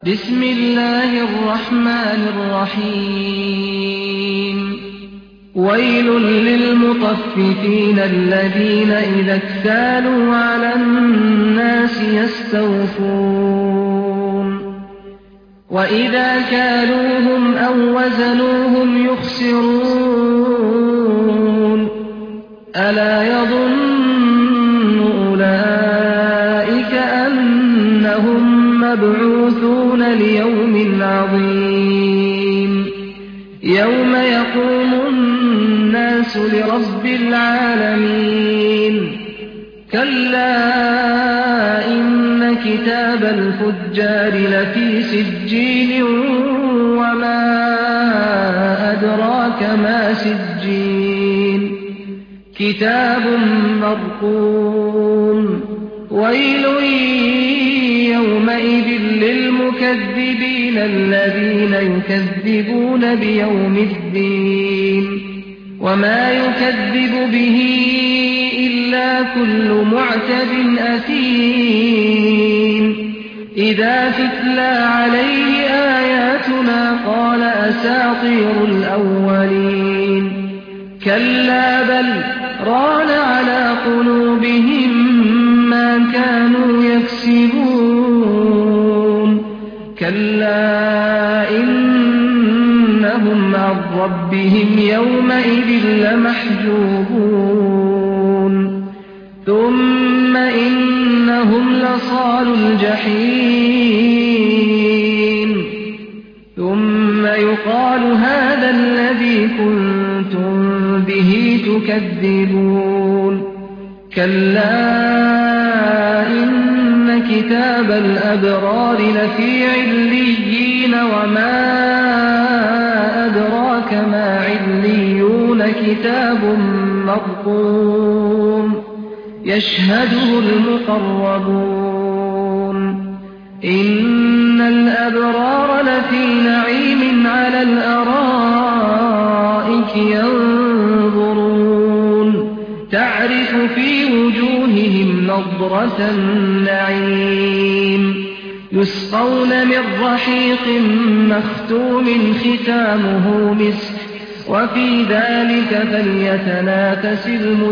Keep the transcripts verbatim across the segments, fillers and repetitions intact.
بسم الله الرحمن الرحيم ويل للمطففين الذين إذا اكتالوا على الناس يستوفون وإذا كالوهم أو وزنوهم يخسرون ألا يظن أولئك أنهم مبعوثون ليوم عظيم يوم يقوم الناس لرب العالمين كلا إن كتاب الفجار لفي سجين وما أدراك ما سجين كتاب مرقوم ويل يومئذ للمكذبين الذين يكذبون بيوم الدين وما يكذب به إلا كل معتد أثيم إذا تتلى عليه آياتنا قال أساطير الأولين كلا بل ران على قلوبهم ما كانوا يكسبون كلا إنهم عن ربهم يومئذ لمحجوبون ثم إنهم لصالو الجحيم ثم يقال هذا الذي كنتم به تكذبون كلا إن كتاب الأبرار لفي عليين وما أدراك ما عليون كتاب مرقوم يشهده المقربون إن الأبرار لفي نعيم على الأرائك ينظرون تعرف في وجوههم نضرة النعيم يسقون من رحيق مختوم ختامه مسك وفي ذلك فليتنافس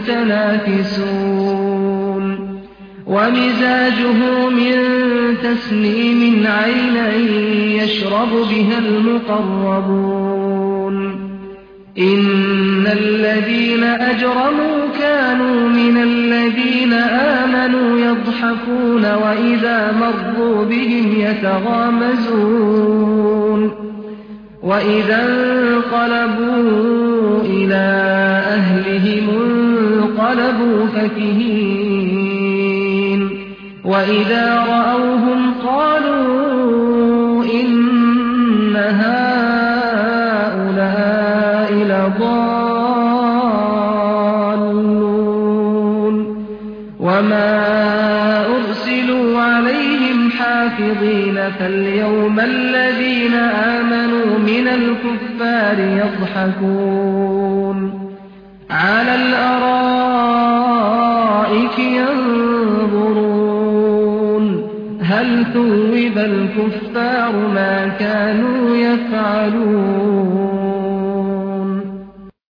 المتنافسون ومزاجه من تسنيم عينا يشرب بها المقربون إن الذين أجرموا كانوا من الذين آمنوا يضحكون وإذا مروا بهم يتغامزون وإذا انقلبوا إلى أهلهم انقلبوا فكهين وإذا رأوهم قالوا إن هؤلاء لضالون وما أرسلوا عليهم حافظين فاليوم الذين آمنوا من الكفار يضحكون على الأرائك ينظرون هل ثوب الكفار ما كانوا يفعلون